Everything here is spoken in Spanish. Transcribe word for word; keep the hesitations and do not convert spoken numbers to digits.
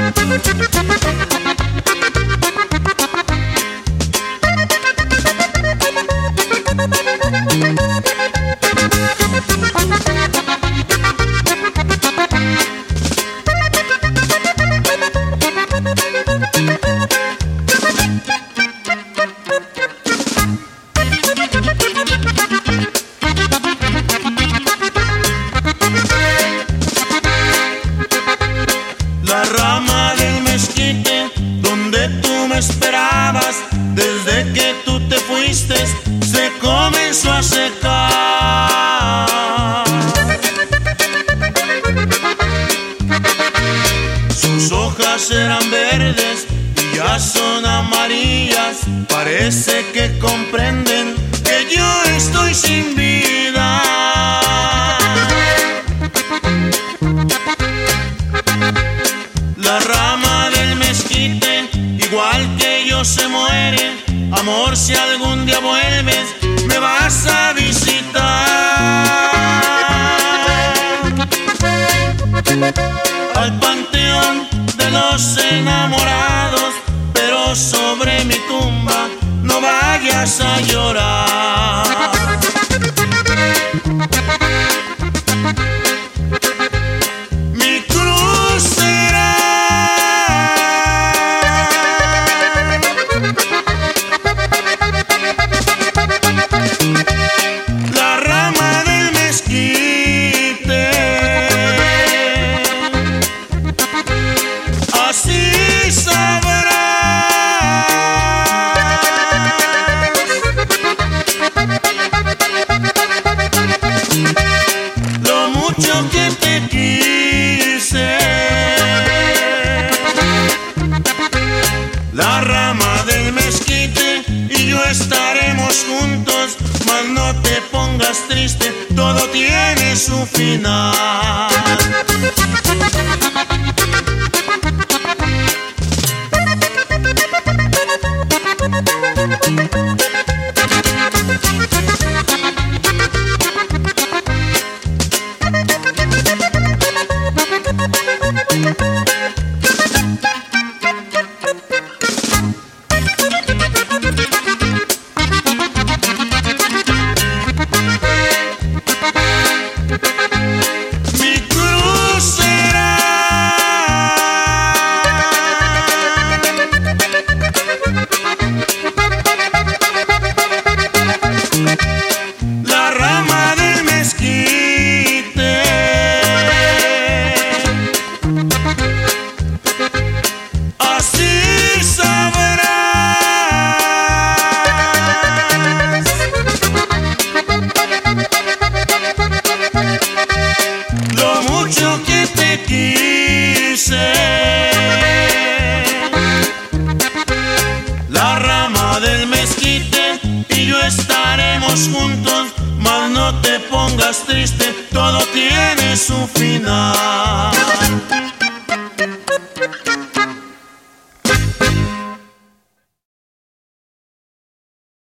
La rama del mezquite donde tú me esperabas, desde que tú te fuiste se comenzó a secar. Sus hojas eran verdes y ya son amarillas, parece que comprenden que yo estoy sin vida. La rama del mezquite, igual que yo, se muere. Amor, si algún día vuelves, me vas a visitar. Al panteón de los enamorados, pero sobre mi tumba no vayas a llorar. Que te quise, la rama del mezquite y yo estaremos juntos, mas no te pongas triste, todo tiene su final. Que te quise, la rama del mezquite y yo estaremos juntos, mas no te pongas triste, todo tiene su final.